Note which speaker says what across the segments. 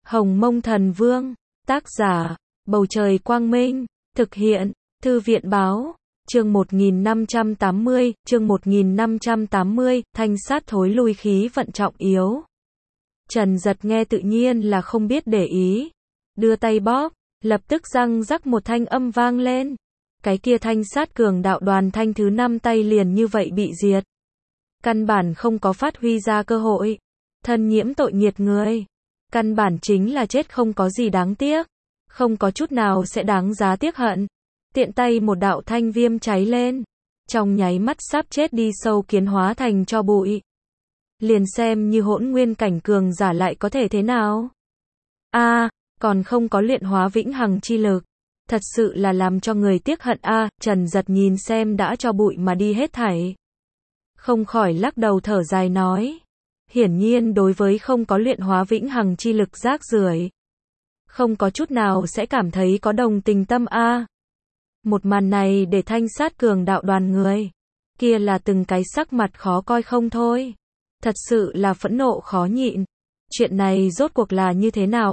Speaker 1: Hồng Mông Thần Vương, tác giả, Bầu Trời Quang Minh, thực hiện, Thư viện Báo, chương 1580, thanh sát thối lui khí vận trọng yếu. Trần Giật nghe tự nhiên là không biết để ý, đưa tay bóp, lập tức răng rắc một thanh âm vang lên. Cái kia thanh sát cường đạo đoàn thanh thứ 5 tay liền như vậy bị diệt. Căn bản không có phát huy ra cơ hội. Thân nhiễm tội nghiệt người. Căn bản chính là chết không có gì đáng tiếc. Không có chút nào sẽ đáng giá tiếc hận. Tiện tay một đạo thanh viêm cháy lên. Trong nháy mắt sắp chết đi sâu kiến hóa thành cho bụi. Liền xem như hỗn nguyên cảnh cường giả lại có thể thế nào. Còn không có luyện hóa vĩnh hằng chi lực. Thật sự là làm cho người tiếc hận Trần Giật nhìn xem đã cho bụi mà đi hết thảy. Không khỏi lắc đầu thở dài nói. Hiển nhiên đối với không có luyện hóa vĩnh hằng chi lực rác rưởi, không có chút nào sẽ cảm thấy có đồng tình tâm Một màn này để thanh sát cường đạo đoàn người. Kia là từng cái sắc mặt khó coi không thôi. Thật sự là phẫn nộ khó nhịn. Chuyện này rốt cuộc là như thế nào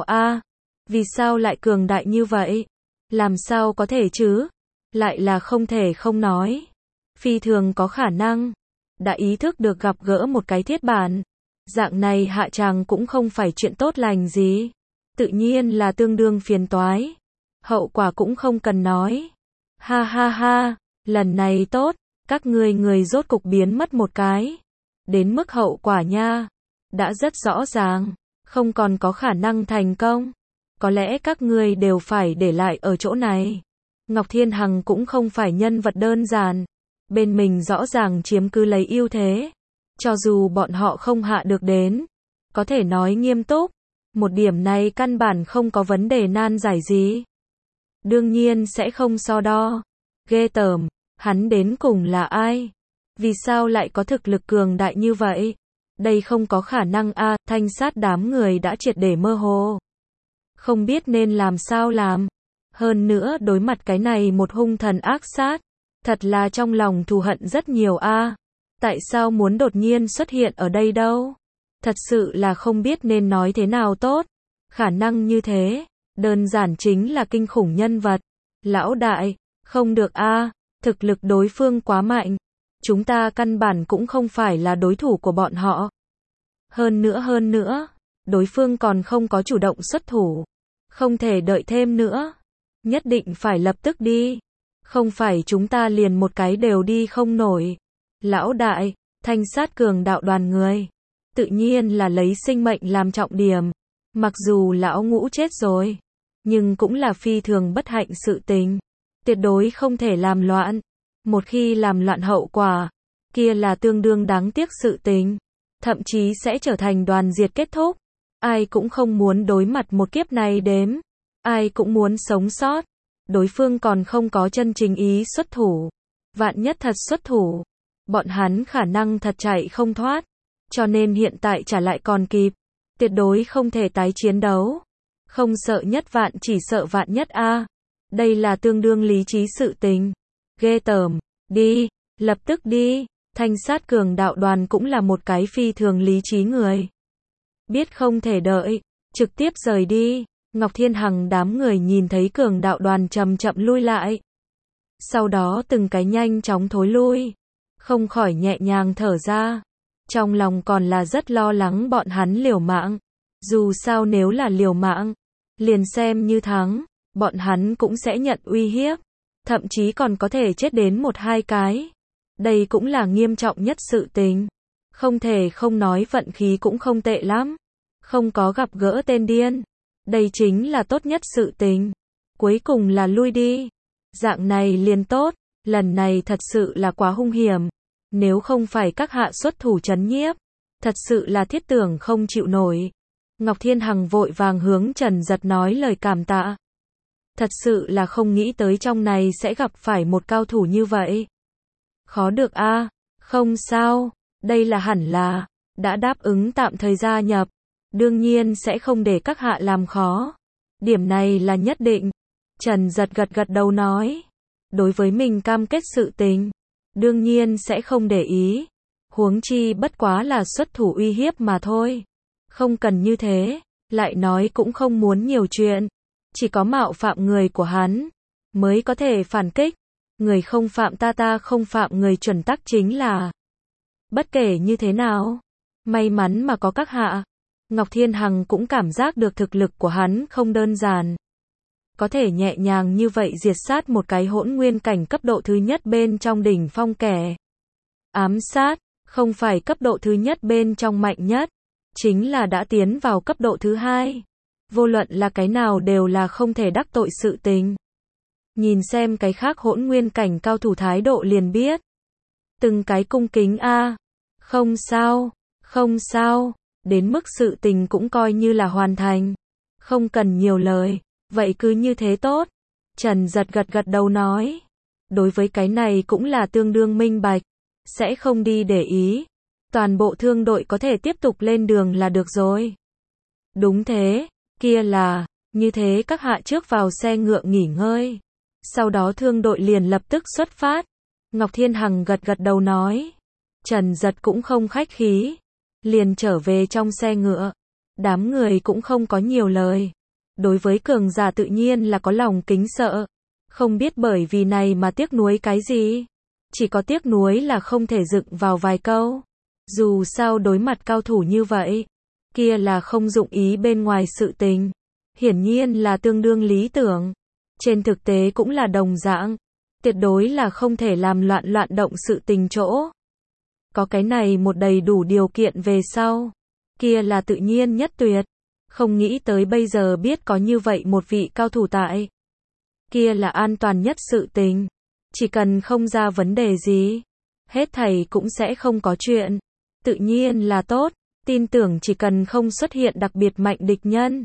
Speaker 1: Vì sao lại cường đại như vậy? Làm sao có thể chứ? Lại là không thể không nói. Phi thường có khả năng. Đã ý thức được gặp gỡ một cái thiết bản. Dạng này hạ tràng cũng không phải chuyện tốt lành gì. Tự nhiên là tương đương phiền toái. Hậu quả cũng không cần nói. Ha ha ha, lần này tốt. Các người rốt cục biến mất một cái. Đến mức hậu quả nha. Đã rất rõ ràng. Không còn có khả năng thành công. Có lẽ các ngươi đều phải để lại ở chỗ này. Ngọc Thiên Hằng cũng không phải nhân vật đơn giản. Bên mình rõ ràng chiếm cứ lấy ưu thế. Cho dù bọn họ không hạ được đến. Có thể nói nghiêm túc. Một điểm này căn bản không có vấn đề nan giải gì. Đương nhiên sẽ không so đo. Ghê tởm. Hắn đến cùng là ai? Vì sao lại có thực lực cường đại như vậy? Đây không có khả năng thanh sát đám người đã triệt để mơ hồ. Không biết nên làm sao làm. Hơn nữa đối mặt cái này một hung thần ác sát. Thật là trong lòng thù hận rất nhiều Tại sao muốn đột nhiên xuất hiện ở đây đâu? Thật sự là không biết nên nói thế nào tốt. Khả năng như thế, đơn giản chính là kinh khủng nhân vật. Lão đại, không được thực lực đối phương quá mạnh. Chúng ta căn bản cũng không phải là đối thủ của bọn họ. Hơn nữa, đối phương còn không có chủ động xuất thủ. Không thể đợi thêm nữa. Nhất định phải lập tức đi. Không phải chúng ta liền một cái đều đi không nổi. Lão đại, thanh sát cường đạo đoàn người. Tự nhiên là lấy sinh mệnh làm trọng điểm. Mặc dù lão ngũ chết rồi. Nhưng cũng là phi thường bất hạnh sự tình. Tuyệt đối không thể làm loạn. Một khi làm loạn hậu quả. Kia là tương đương đáng tiếc sự tình. Thậm chí sẽ trở thành đoàn diệt kết thúc. Ai cũng không muốn đối mặt một kiếp này đếm. Ai cũng muốn sống sót. Đối phương còn không có chân chính ý xuất thủ. Vạn nhất thật xuất thủ. Bọn hắn khả năng thật chạy không thoát. Cho nên hiện tại trả lại còn kịp. Tuyệt đối không thể tái chiến đấu. Không sợ nhất vạn chỉ sợ vạn nhất Đây là tương đương lý trí sự tình. Ghê tởm. Đi. Lập tức đi. Thanh sát cường đạo đoàn cũng là một cái phi thường lý trí người. Biết không thể đợi. Trực tiếp rời đi. Ngọc Thiên Hằng đám người nhìn thấy cường đạo đoàn chậm chậm lui lại. Sau đó từng cái nhanh chóng thối lui. Không khỏi nhẹ nhàng thở ra. Trong lòng còn là rất lo lắng bọn hắn liều mạng. Dù sao nếu là liều mạng, liền xem như thắng, bọn hắn cũng sẽ nhận uy hiếp. Thậm chí còn có thể chết đến 1-2 cái. Đây cũng là nghiêm trọng nhất sự tình. Không thể không nói vận khí cũng không tệ lắm. Không có gặp gỡ tên điên. Đây chính là tốt nhất sự tình. Cuối cùng là lui đi. Dạng này liền tốt. Lần này thật sự là quá hung hiểm. Nếu không phải các hạ xuất thủ trấn nhiếp. Thật sự là thiết tưởng không chịu nổi. Ngọc Thiên Hằng vội vàng hướng Trần Giật nói lời cảm tạ. Thật sự là không nghĩ tới trong này sẽ gặp phải một cao thủ như vậy. Khó được không sao. Đây là hẳn là. Đã đáp ứng tạm thời gia nhập. Đương nhiên sẽ không để các hạ làm khó. Điểm này là nhất định. Trần Giật gật đầu nói. Đối với mình cam kết sự tình. Đương nhiên sẽ không để ý. Huống chi bất quá là xuất thủ uy hiếp mà thôi. Không cần như thế. lại nói cũng không muốn nhiều chuyện. Chỉ có mạo phạm người của hắn, mới có thể phản kích. Người không phạm ta không phạm người, chuẩn tắc chính là. Bất kể như thế nào, may mắn mà có các hạ. Ngọc Thiên Hằng cũng cảm giác được thực lực của hắn không đơn giản. Có thể nhẹ nhàng như vậy diệt sát một cái hỗn nguyên cảnh cấp độ thứ nhất bên trong đỉnh phong kẻ. Ám sát, không phải cấp độ thứ nhất bên trong mạnh nhất, chính là đã tiến vào cấp độ thứ hai. Vô luận là cái nào đều là không thể đắc tội sự tình. Nhìn xem cái khác hỗn nguyên cảnh cao thủ thái độ liền biết. Từng cái cung kính không sao, không sao, đến mức sự tình cũng coi như là hoàn thành. Không cần nhiều lời, vậy cứ như thế tốt. Trần Giật gật đầu nói. Đối với cái này cũng là tương đương minh bạch, sẽ không đi để ý. Toàn bộ thương đội có thể tiếp tục lên đường là được rồi. Đúng thế, kia là, như thế các hạ trước vào xe ngựa nghỉ ngơi. Sau đó thương đội liền lập tức xuất phát. Ngọc Thiên Hằng gật đầu nói. Trần Giật cũng không khách khí, liền trở về trong xe ngựa. Đám người cũng không có nhiều lời. Đối với cường giả tự nhiên là có lòng kính sợ. Không biết bởi vì này mà tiếc nuối cái gì. Chỉ có tiếc nuối là không thể dựng vào vài câu. Dù sao đối mặt cao thủ như vậy, kia là không dụng ý bên ngoài sự tình. Hiển nhiên là tương đương lý tưởng. Trên thực tế cũng là đồng dạng. Tuyệt đối là không thể làm loạn động sự tình chỗ. Có cái này một đầy đủ điều kiện về sau, kia là tự nhiên nhất tuyệt. Không nghĩ tới bây giờ biết có như vậy một vị cao thủ tại. Kia là an toàn nhất sự tình. Chỉ cần không ra vấn đề gì, hết thảy cũng sẽ không có chuyện. Tự nhiên là tốt, tin tưởng chỉ cần không xuất hiện đặc biệt mạnh địch nhân,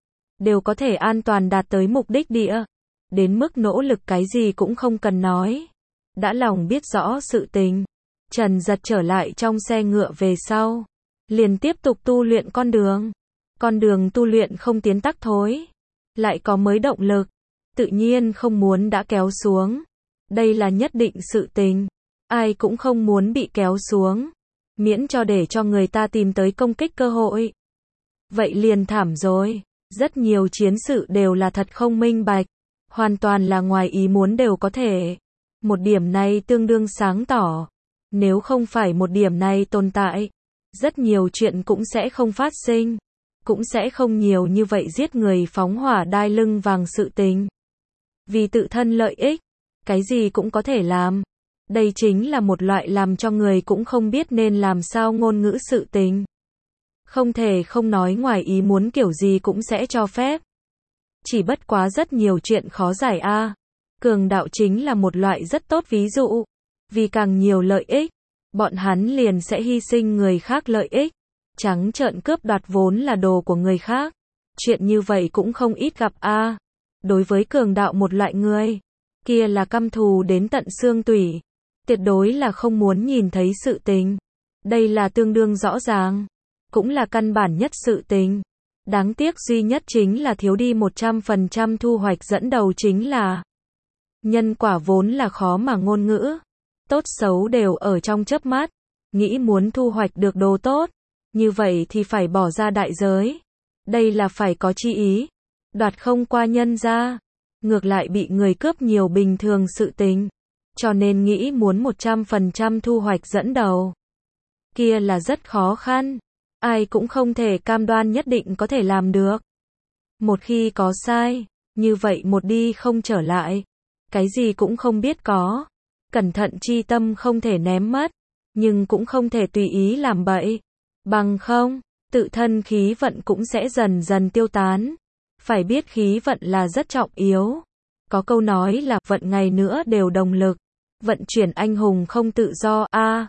Speaker 1: đều có thể an toàn đạt tới mục đích địa. Đến mức nỗ lực cái gì cũng không cần nói. Đã lòng biết rõ sự tình. Trần Giật trở lại trong xe ngựa về sau, liền tiếp tục tu luyện con đường. Con đường tu luyện không tiến tắc thối, lại có mới động lực, tự nhiên không muốn đã kéo xuống. Đây là nhất định sự tình, ai cũng không muốn bị kéo xuống, miễn cho để cho người ta tìm tới công kích cơ hội. Vậy liền thảm rồi, rất nhiều chiến sự đều là thật không minh bạch, hoàn toàn là ngoài ý muốn đều có thể. Một điểm này tương đương sáng tỏ, nếu không phải một điểm này tồn tại, rất nhiều chuyện cũng sẽ không phát sinh, cũng sẽ không nhiều như vậy giết người phóng hỏa đai lưng vàng sự tình. Vì tự thân lợi ích, cái gì cũng có thể làm. Đây chính là một loại làm cho người cũng không biết nên làm sao ngôn ngữ sự tình. Không thể không nói ngoài ý muốn kiểu gì cũng sẽ cho phép. Chỉ bất quá rất nhiều chuyện khó giải Cường đạo chính là một loại rất tốt ví dụ. Vì càng nhiều lợi ích, bọn hắn liền sẽ hy sinh người khác lợi ích. Trắng trợn cướp đoạt vốn là đồ của người khác. Chuyện như vậy cũng không ít gặp Đối với cường đạo một loại người, kia là căm thù đến tận xương tủy. Tuyệt đối là không muốn nhìn thấy sự tình. Đây là tương đương rõ ràng, cũng là căn bản nhất sự tình. Đáng tiếc duy nhất chính là thiếu đi 100% thu hoạch, dẫn đầu chính là nhân quả vốn là khó mà ngôn ngữ. Tốt xấu đều ở trong chớp mắt. Nghĩ muốn thu hoạch được đồ tốt, như vậy thì phải bỏ ra đại giới. Đây là phải có chi ý. Đoạt không qua nhân ra, ngược lại bị người cướp nhiều bình thường sự tình. Cho nên nghĩ muốn 100% thu hoạch dẫn đầu, kia là rất khó khăn. Ai cũng không thể cam đoan nhất định có thể làm được. Một khi có sai, như vậy một đi không trở lại. Cái gì cũng không biết có. Cẩn thận chi tâm không thể ném mất, nhưng cũng không thể tùy ý làm bậy. Bằng không, tự thân khí vận cũng sẽ dần dần tiêu tán. Phải biết khí vận là rất trọng yếu. Có câu nói là vận ngày nữa đều đồng lực. Vận chuyển anh hùng không tự do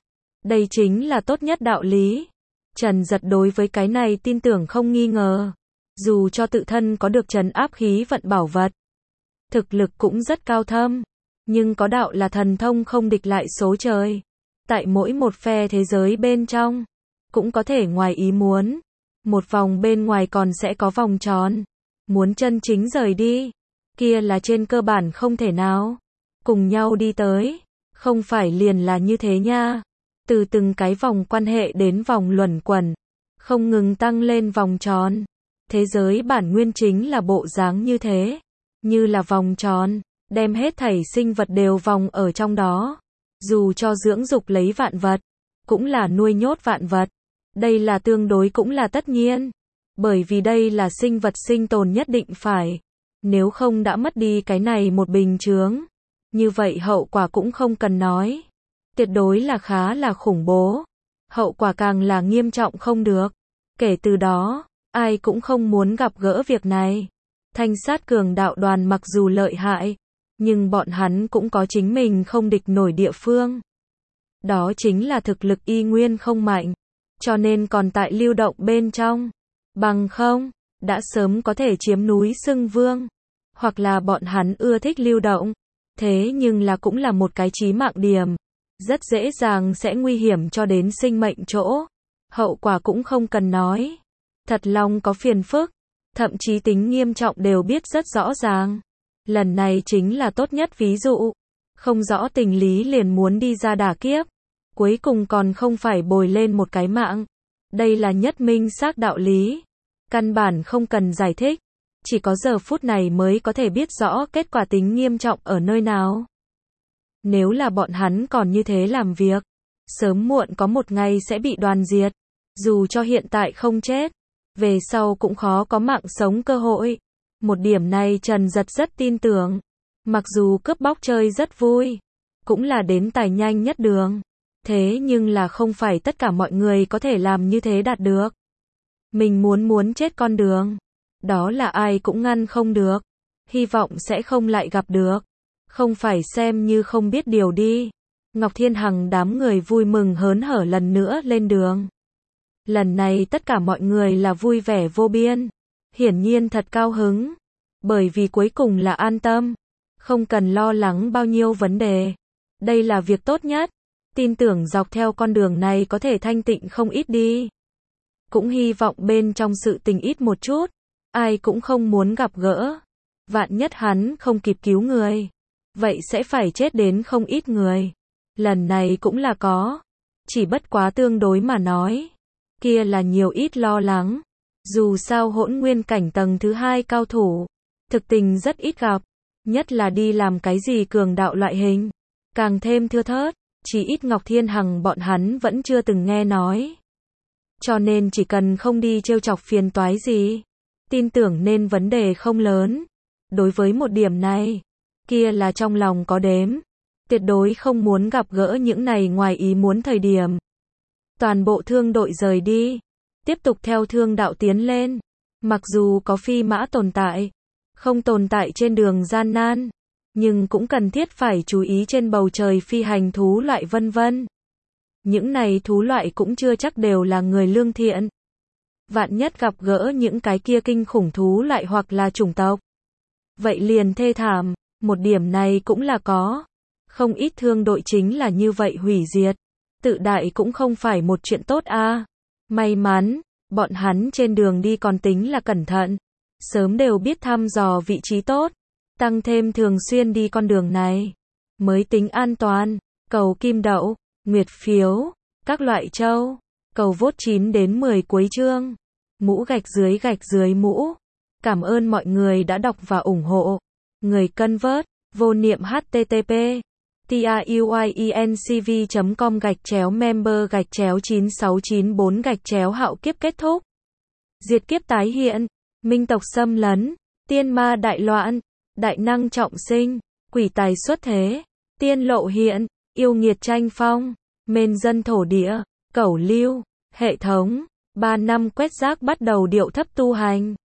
Speaker 1: đây chính là tốt nhất đạo lý. Trần Giật đối với cái này tin tưởng không nghi ngờ. Dù cho tự thân có được trấn áp khí vận bảo vật, thực lực cũng rất cao thâm, nhưng có đạo là thần thông không địch lại số trời. Tại mỗi một phe thế giới bên trong, cũng có thể ngoài ý muốn. Một vòng bên ngoài còn sẽ có vòng tròn. Muốn chân chính rời đi, kia là trên cơ bản không thể nào. Cùng nhau đi tới, không phải liền là như thế nha. Từ từng cái vòng quan hệ đến vòng luẩn quẩn, không ngừng tăng lên vòng tròn. Thế giới bản nguyên chính là bộ dáng như thế, như là vòng tròn, đem hết thảy sinh vật đều vòng ở trong đó. Dù cho dưỡng dục lấy vạn vật, cũng là nuôi nhốt vạn vật. Đây là tương đối cũng là tất nhiên. Bởi vì đây là sinh vật sinh tồn nhất định phải. Nếu không đã mất đi cái này một bình chướng, như vậy hậu quả cũng không cần nói. Tuyệt đối là khá là khủng bố. Hậu quả càng là nghiêm trọng không được. Kể từ đó, ai cũng không muốn gặp gỡ việc này. Thanh sát cường đạo đoàn mặc dù lợi hại, nhưng bọn hắn cũng có chính mình không địch nổi địa phương. Đó chính là thực lực y nguyên không mạnh, cho nên còn tại lưu động bên trong. Bằng không, đã sớm có thể chiếm núi xưng vương. Hoặc là bọn hắn ưa thích lưu động, thế nhưng là cũng là một cái chí mạng điểm. Rất dễ dàng sẽ nguy hiểm cho đến sinh mệnh chỗ. Hậu quả cũng không cần nói. Thật lòng có phiền phức, thậm chí tính nghiêm trọng đều biết rất rõ ràng. Lần này chính là tốt nhất ví dụ. Không rõ tình lý liền muốn đi ra đả kiếp. Cuối cùng còn không phải bồi lên một cái mạng. Đây là nhất minh xác đạo lý. Căn bản không cần giải thích. Chỉ có giờ phút này mới có thể biết rõ kết quả tính nghiêm trọng ở nơi nào. Nếu là bọn hắn còn như thế làm việc, sớm muộn có một ngày sẽ bị đoàn diệt. Dù cho hiện tại không chết, về sau cũng khó có mạng sống cơ hội. Một điểm này Trần Giật rất tin tưởng. Mặc dù cướp bóc chơi rất vui, cũng là đến tài nhanh nhất đường. Thế nhưng là không phải tất cả mọi người có thể làm như thế đạt được. Mình muốn chết con đường, đó là ai cũng ngăn không được. Hy vọng sẽ không lại gặp được. Không phải xem như không biết điều đi. Ngọc Thiên Hằng đám người vui mừng hớn hở lần nữa lên đường. Lần này tất cả mọi người là vui vẻ vô biên. Hiển nhiên thật cao hứng. Bởi vì cuối cùng là an tâm. Không cần lo lắng bao nhiêu vấn đề. Đây là việc tốt nhất. Tin tưởng dọc theo con đường này có thể thanh tịnh không ít đi. Cũng hy vọng bên trong sự tình ít một chút. Ai cũng không muốn gặp gỡ. Vạn nhất hắn không kịp cứu người, vậy sẽ phải chết đến không ít người. Lần này cũng là có. Chỉ bất quá tương đối mà nói. Kia là nhiều ít lo lắng. Dù sao hỗn nguyên cảnh tầng thứ 2 cao thủ. Thực tình rất ít gặp. Nhất là đi làm cái gì cường đạo loại hình. Càng thêm thưa thớt. Chỉ ít Ngọc Thiên Hằng bọn hắn vẫn chưa từng nghe nói. Cho nên chỉ cần không đi trêu chọc phiền toái gì, tin tưởng nên vấn đề không lớn. Đối với một điểm này, kia là trong lòng có đếm. Tuyệt đối không muốn gặp gỡ những này ngoài ý muốn thời điểm. Toàn bộ thương đội rời đi. Tiếp tục theo thương đạo tiến lên. Mặc dù có phi mã tồn tại, không tồn tại trên đường gian nan, nhưng cũng cần thiết phải chú ý trên bầu trời phi hành thú loại vân vân. Những này thú loại cũng chưa chắc đều là người lương thiện. Vạn nhất gặp gỡ những cái kia kinh khủng thú loại hoặc là chủng tộc, vậy liền thê thảm. Một điểm này cũng là có. Không ít thương đội chính là như vậy hủy diệt. Tự đại cũng không phải một chuyện tốt a. May mắn, bọn hắn trên đường đi còn tính là cẩn thận. Sớm đều biết thăm dò vị trí tốt. Tăng thêm thường xuyên đi con đường này. Mới tính an toàn. Cầu kim đậu, nguyệt phiếu, các loại châu. Cầu vote 9 đến 10 cuối chương. Mũ gạch dưới mũ. Cảm ơn mọi người đã đọc và ủng hộ. Người cân vớt, vô niệm http tiuyenc.com/member/9694/hạo kiếp kết thúc. Diệt kiếp tái hiện, minh tộc xâm lấn, tiên ma đại loạn, đại năng trọng sinh, quỷ tài xuất thế, tiên lộ hiện, yêu nghiệt tranh phong, mên dân thổ địa, cẩu lưu, hệ thống, 3 năm quét rác bắt đầu điệu thấp tu hành.